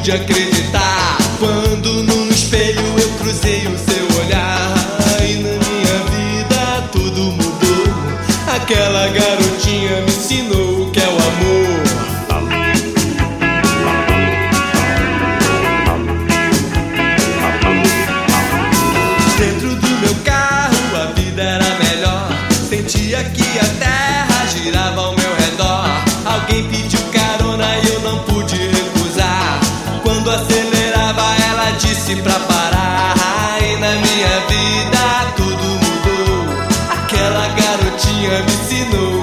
pude acreditar quando num espelho eu cruzei o seu olhar. E na minha vida tudo mudou. Aquela garotinha me ensinou o que é o amor. Dentro do meu carro a vida era melhor. Sentia que a terra girava ao meu redor. Alguém pediu carona e eu não pude recusar. Quando acelerava ela disse pra parar. E na minha vida tudo mudou. Aquela garotinha me ensinou